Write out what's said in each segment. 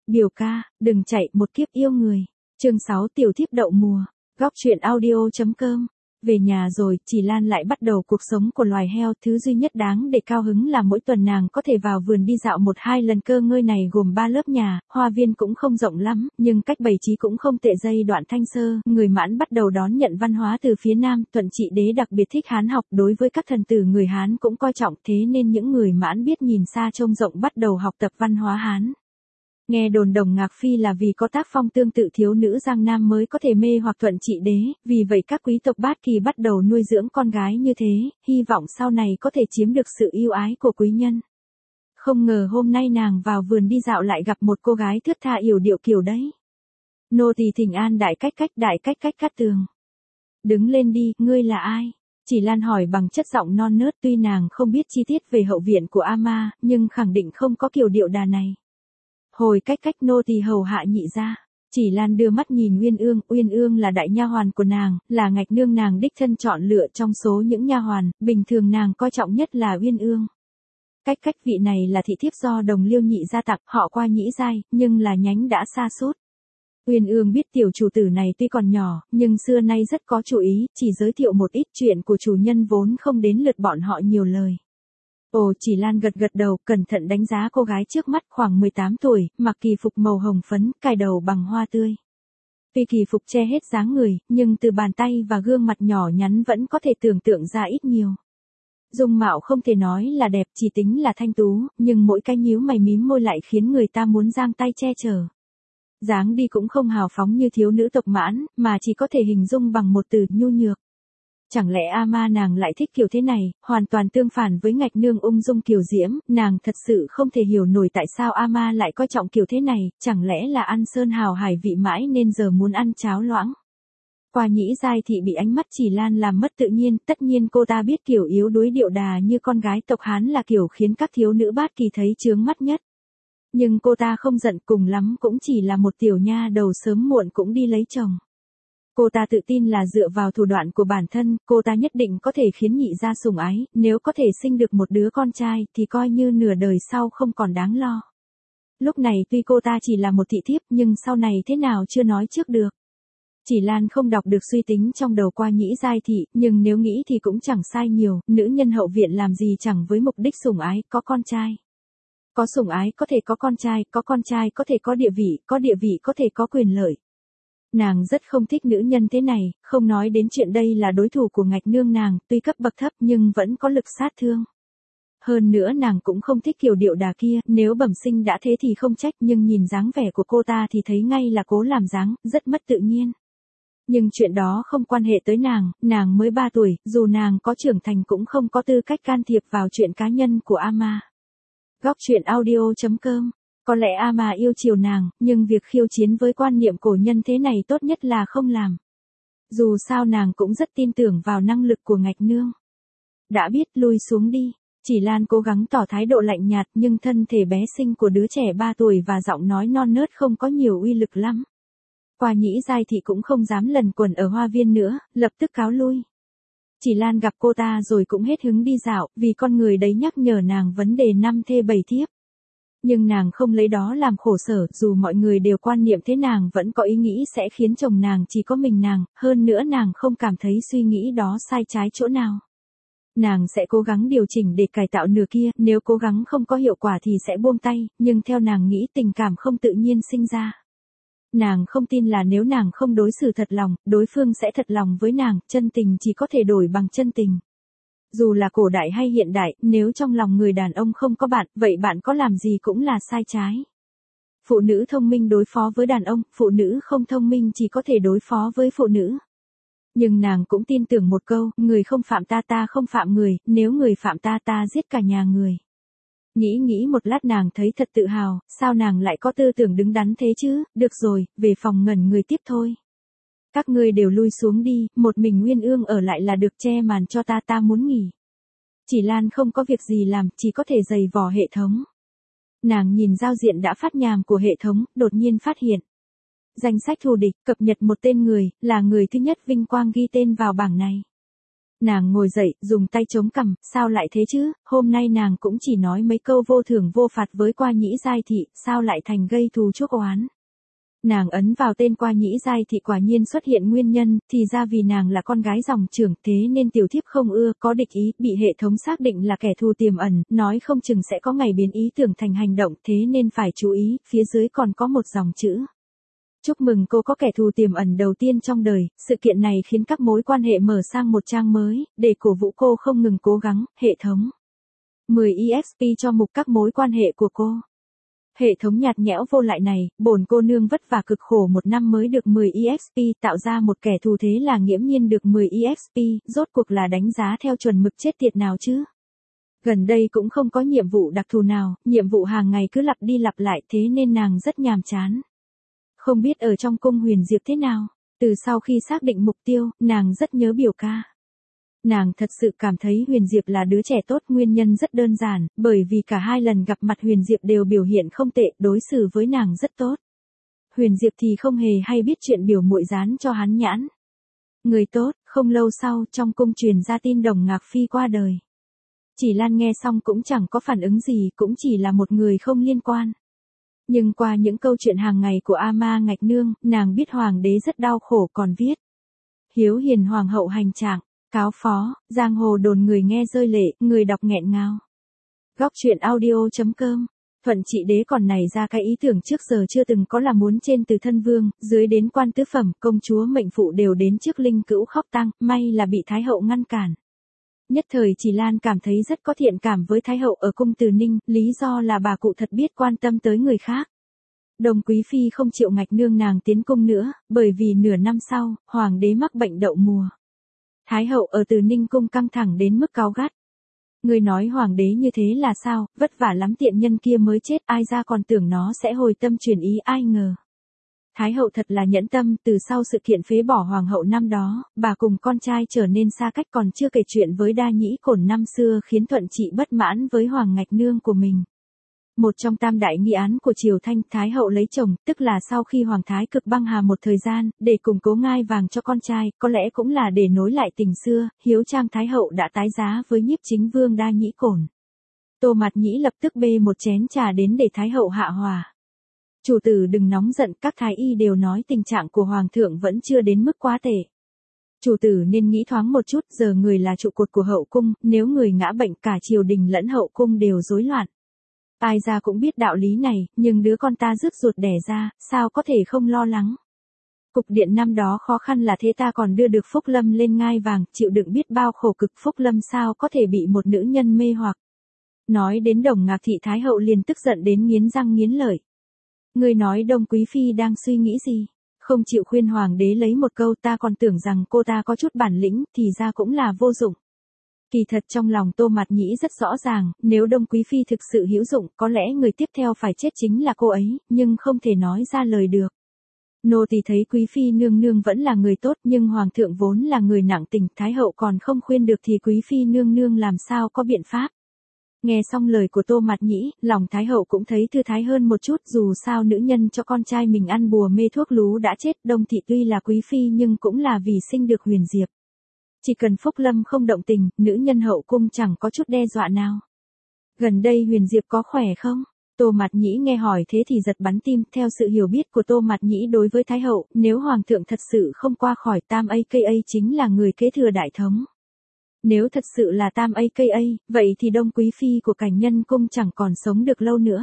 Biểu ca, đừng chạy, một kiếp yêu người. Chương 6 tiểu thiếp đậu mùa. Góc truyện audio.com. Về nhà rồi, Chỉ Lan lại bắt đầu cuộc sống của loài heo. Thứ duy nhất đáng để cao hứng là mỗi tuần nàng có thể vào vườn đi dạo 1-2 lần. Cơ ngơi này gồm 3 lớp nhà, hoa viên cũng không rộng lắm, nhưng cách bày trí cũng không tệ. Giai đoạn Thanh Sơ, người Mãn bắt đầu đón nhận văn hóa từ phía Nam. Thuận Trị Đế đặc biệt thích Hán học, đối với các thần tử người Hán cũng coi trọng, thế nên những người Mãn biết nhìn xa trông rộng bắt đầu học tập văn hóa Hán. Nghe đồn Đồng Ngạc Phi là vì có tác phong tương tự thiếu nữ Giang Nam mới có thể mê hoặc Thuận Trị Đế, vì vậy các quý tộc Bát Kỳ bắt đầu nuôi dưỡng con gái như thế, hy vọng sau này có thể chiếm được sự yêu ái của quý nhân. Không ngờ hôm nay nàng vào vườn đi dạo lại gặp một cô gái thướt tha yểu điệu kiểu đấy. Nô tỳ thỉnh an đại cách Cát Tường. Đứng lên đi, ngươi là ai? Chỉ Lan hỏi bằng chất giọng non nớt, tuy nàng không biết chi tiết về hậu viện của Ama, nhưng khẳng định không có kiểu điệu đà này. Hồi cách nô tỳ hầu hạ nhị gia. Chỉ Lan đưa mắt nhìn Uyên Ương là đại nha hoàn của nàng, là ngạch nương nàng đích thân chọn lựa trong số những nha hoàn, bình thường nàng coi trọng nhất là Uyên Ương. Cách vị này là thị thiếp do Đồng Liêu nhị gia tặng, họ qua Nhĩ Giai, nhưng là nhánh đã sa sút. Uyên Ương biết tiểu chủ tử này tuy còn nhỏ, nhưng xưa nay rất có chủ ý, chỉ giới thiệu một ít chuyện của chủ nhân vốn không đến lượt bọn họ nhiều lời. Ồ, Chỉ Lan gật đầu, cẩn thận đánh giá cô gái trước mắt, khoảng 18 tuổi, mặc kỳ phục màu hồng phấn, cài đầu bằng hoa tươi. Tuy kỳ phục che hết dáng người, nhưng từ bàn tay và gương mặt nhỏ nhắn vẫn có thể tưởng tượng ra ít nhiều. Dung mạo không thể nói là đẹp, chỉ tính là thanh tú, nhưng mỗi cái nhíu mày mím môi lại khiến người ta muốn giang tay che chở. Dáng đi cũng không hào phóng như thiếu nữ tộc Mãn, mà chỉ có thể hình dung bằng một từ: nhu nhược. Chẳng lẽ Ama nàng lại thích kiểu thế này, hoàn toàn tương phản với ngạch nương ung dung kiều diễm, nàng thật sự không thể hiểu nổi tại sao Ama lại coi trọng kiểu thế này, chẳng lẽ là ăn sơn hào hải vị mãi nên giờ muốn ăn cháo loãng. Qua Nhĩ Giai thị bị ánh mắt Chỉ Lan làm mất tự nhiên, tất nhiên cô ta biết kiểu yếu đuối điệu đà như con gái tộc Hán là kiểu khiến các thiếu nữ Bát Kỳ thấy chướng mắt nhất. Nhưng cô ta không giận, cùng lắm cũng chỉ là một tiểu nha đầu sớm muộn cũng đi lấy chồng. Cô ta tự tin là dựa vào thủ đoạn của bản thân, cô ta nhất định có thể khiến nhị gia sủng ái, nếu có thể sinh được một đứa con trai thì coi như nửa đời sau không còn đáng lo. Lúc này tuy cô ta chỉ là một thị thiếp nhưng sau này thế nào chưa nói trước được. Chỉ Lan không đọc được suy tính trong đầu Qua Nhĩ Giai thị, nhưng nếu nghĩ thì cũng chẳng sai nhiều, nữ nhân hậu viện làm gì chẳng với mục đích sủng ái, có con trai. Có sủng ái có thể có con trai có thể có địa vị có thể có quyền lợi. Nàng rất không thích nữ nhân thế này, không nói đến chuyện đây là đối thủ của ngạch nương nàng, tuy cấp bậc thấp nhưng vẫn có lực sát thương. Hơn nữa nàng cũng không thích kiểu điệu đà kia, nếu bẩm sinh đã thế thì không trách, nhưng nhìn dáng vẻ của cô ta thì thấy ngay là cố làm dáng, rất mất tự nhiên. Nhưng chuyện đó không quan hệ tới nàng mới 3 tuổi, dù nàng có trưởng thành cũng không có tư cách can thiệp vào chuyện cá nhân của Ama. Góc truyện audio.com. Có lẽ Ama yêu chiều nàng, nhưng việc khiêu chiến với quan niệm cổ nhân thế này tốt nhất là không làm. Dù sao nàng cũng rất tin tưởng vào năng lực của ngạch nương. Đã biết, lui xuống đi. Chỉ Lan cố gắng tỏ thái độ lạnh nhạt, nhưng thân thể bé xinh của đứa trẻ 3 tuổi và giọng nói non nớt không có nhiều uy lực lắm. Qua Nhĩ Giai thị cũng không dám lần quần ở hoa viên nữa, lập tức cáo lui. Chỉ Lan gặp cô ta rồi cũng hết hứng đi dạo, vì con người đấy nhắc nhở nàng vấn đề 5 thê 7 thiếp. Nhưng nàng không lấy đó làm khổ sở, dù mọi người đều quan niệm thế nàng vẫn có ý nghĩ sẽ khiến chồng nàng chỉ có mình nàng, hơn nữa nàng không cảm thấy suy nghĩ đó sai trái chỗ nào. Nàng sẽ cố gắng điều chỉnh để cải tạo nửa kia, nếu cố gắng không có hiệu quả thì sẽ buông tay, nhưng theo nàng nghĩ tình cảm không tự nhiên sinh ra. Nàng không tin là nếu nàng không đối xử thật lòng, đối phương sẽ thật lòng với nàng, chân tình chỉ có thể đổi bằng chân tình. Dù là cổ đại hay hiện đại, nếu trong lòng người đàn ông không có bạn, vậy bạn có làm gì cũng là sai trái. Phụ nữ thông minh đối phó với đàn ông, phụ nữ không thông minh chỉ có thể đối phó với phụ nữ. Nhưng nàng cũng tin tưởng một câu, người không phạm ta ta không phạm người, nếu người phạm ta ta giết cả nhà người. Nghĩ một lát nàng thấy thật tự hào, sao nàng lại có tư tưởng đứng đắn thế chứ, được rồi, về phòng ngẩn người tiếp thôi. Các ngươi đều lui xuống đi, một mình Uyên Ương ở lại là được, che màn cho ta muốn nghỉ. Chỉ Lan không có việc gì làm, chỉ có thể giày vò hệ thống. Nàng nhìn giao diện đã phát nhàm của hệ thống, đột nhiên phát hiện. Danh sách thù địch, cập nhật một tên người, là người thứ nhất vinh quang ghi tên vào bảng này. Nàng ngồi dậy, dùng tay chống cằm, sao lại thế chứ, hôm nay nàng cũng chỉ nói mấy câu vô thưởng vô phạt với Qua Nhĩ Giai Thị, sao lại thành gây thù chuốc oán. Nàng ấn vào tên Qua Nhĩ Giai Thị quả nhiên xuất hiện nguyên nhân, thì ra vì nàng là con gái dòng trưởng thế nên tiểu thiếp không ưa, có địch ý, bị hệ thống xác định là kẻ thù tiềm ẩn, nói không chừng sẽ có ngày biến ý tưởng thành hành động, thế nên phải chú ý, phía dưới còn có một dòng chữ. Chúc mừng cô có kẻ thù tiềm ẩn đầu tiên trong đời, sự kiện này khiến các mối quan hệ mở sang một trang mới, để cổ vũ cô không ngừng cố gắng, hệ thống. 10 EXP cho mục các mối quan hệ của cô. Hệ thống nhạt nhẽo vô lại này, bổn cô nương vất vả cực khổ một năm mới được 10 EXP, tạo ra một kẻ thù thế là nghiễm nhiên được 10 EXP, rốt cuộc là đánh giá theo chuẩn mực chết tiệt nào chứ. Gần đây cũng không có nhiệm vụ đặc thù nào, nhiệm vụ hàng ngày cứ lặp đi lặp lại thế nên nàng rất nhàm chán. Không biết ở trong cung Huyền Diệp thế nào, từ sau khi xác định mục tiêu, nàng rất nhớ biểu ca. Nàng thật sự cảm thấy Huyền Diệp là đứa trẻ tốt, nguyên nhân rất đơn giản, bởi vì cả hai lần gặp mặt Huyền Diệp đều biểu hiện không tệ, đối xử với nàng rất tốt. Huyền Diệp thì không hề hay biết chuyện biểu muội dán cho hắn nhãn. Người tốt, không lâu sau trong cung truyền ra tin Đồng Ngạc Phi qua đời. Chỉ Lan nghe xong cũng chẳng có phản ứng gì, cũng chỉ là một người không liên quan. Nhưng qua những câu chuyện hàng ngày của Ama Ngạch Nương, nàng biết hoàng đế rất đau khổ còn viết. Hiếu hiền hoàng hậu hành trạng, cáo phó, giang hồ đồn người nghe rơi lệ, người đọc nghẹn ngào. Góc truyện audio.com. Thuận trị đế còn nảy ra cái ý tưởng trước giờ chưa từng có là muốn trên từ thân vương, dưới đến quan tứ phẩm, công chúa mệnh phụ đều đến trước linh cữu khóc tang, may là bị Thái hậu ngăn cản. Nhất thời Chỉ Lan cảm thấy rất có thiện cảm với Thái hậu ở cung Từ Ninh, lý do là bà cụ thật biết quan tâm tới người khác. Đồng Quý Phi không chịu Ngạch Nương nàng tiến cung nữa, bởi vì nửa năm sau, hoàng đế mắc bệnh đậu mùa. Thái hậu ở Từ Ninh cung căng thẳng đến mức cáu gắt. Người nói hoàng đế như thế là sao, vất vả lắm tiện nhân kia mới chết, ai ra còn tưởng nó sẽ hồi tâm chuyển ý, ai ngờ. Thái hậu thật là nhẫn tâm, từ sau sự kiện phế bỏ hoàng hậu năm đó, bà cùng con trai trở nên xa cách, còn chưa kể chuyện với Đa Nhĩ Cổn năm xưa khiến Thuận trị bất mãn với Hoàng Ngạch Nương của mình. Một trong tam đại nghi án của triều Thanh, Thái hậu lấy chồng, tức là sau khi Hoàng Thái Cực băng hà một thời gian, để củng cố ngai vàng cho con trai, có lẽ cũng là để nối lại tình xưa, hiếu trang Thái hậu đã tái giá với nhiếp chính vương Đa Nhĩ Cổn. Tô Mạt Nhĩ lập tức bê một chén trà đến để Thái hậu hạ hòa. Chủ tử đừng nóng giận, các thái y đều nói tình trạng của hoàng thượng vẫn chưa đến mức quá tệ. Chủ tử nên nghĩ thoáng một chút, giờ người là trụ cột của hậu cung, nếu người ngã bệnh cả triều đình lẫn hậu cung đều rối loạn. Ai ra cũng biết đạo lý này, nhưng đứa con ta rứt ruột đẻ ra, sao có thể không lo lắng. Cục điện năm đó khó khăn là thế, ta còn đưa được Phúc Lâm lên ngai vàng, chịu đựng biết bao khổ cực, Phúc Lâm sao có thể bị một nữ nhân mê hoặc. Nói đến Đồng Ngạc Thị, Thái hậu liền tức giận đến nghiến răng nghiến lợi. Người nói Đồng Quý Phi đang suy nghĩ gì? Không chịu khuyên hoàng đế lấy một câu, ta còn tưởng rằng cô ta có chút bản lĩnh, thì ra cũng là vô dụng. Kỳ thật trong lòng Tô Mạt Nhĩ rất rõ ràng, nếu Đồng Quý Phi thực sự hữu dụng, có lẽ người tiếp theo phải chết chính là cô ấy, nhưng không thể nói ra lời được. Nô tỳ thấy Quý Phi nương nương vẫn là người tốt, nhưng hoàng thượng vốn là người nặng tình, Thái hậu còn không khuyên được thì Quý Phi nương nương làm sao có biện pháp. Nghe xong lời của Tô Mạt Nhĩ, lòng Thái hậu cũng thấy thư thái hơn một chút, dù sao nữ nhân cho con trai mình ăn bùa mê thuốc lú đã chết, Đông Thị tuy là quý phi nhưng cũng là vì sinh được Huyền Diệp. Chỉ cần Phúc Lâm không động tình, nữ nhân hậu cung chẳng có chút đe dọa nào. Gần đây Huyền Diệp có khỏe không? Tô Mạt Nhĩ nghe hỏi thế thì giật bắn tim, theo sự hiểu biết của Tô Mạt Nhĩ đối với Thái hậu, nếu hoàng thượng thật sự không qua khỏi tam aka chính là người kế thừa đại thống. Nếu thật sự là tam aka, vậy thì Đông Quý Phi của Cảnh Nhân Cung chẳng còn sống được lâu nữa.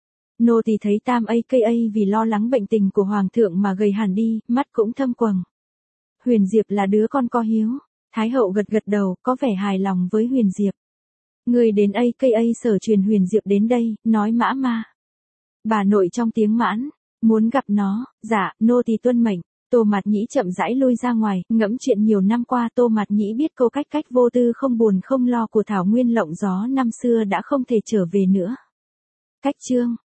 Nô tỳ thấy tam aka vì lo lắng bệnh tình của hoàng thượng mà gầy hẳn đi, mắt cũng thâm quầng. Huyền Diệp là đứa con có hiếu. Thái hậu gật gật đầu, có vẻ hài lòng với Huyền Diệp. Người đến aka sở truyền Huyền Diệp đến đây, nói mã ma. Bà nội trong tiếng mãn, muốn gặp nó, dạ, nô tỳ tuân mệnh. Tô Mạt Nhĩ chậm rãi lui ra ngoài, ngẫm chuyện nhiều năm qua Tô Mạt Nhĩ biết câu cách vô tư không buồn không lo của Thảo Nguyên Lộng Gió năm xưa đã không thể trở về nữa. Cách chương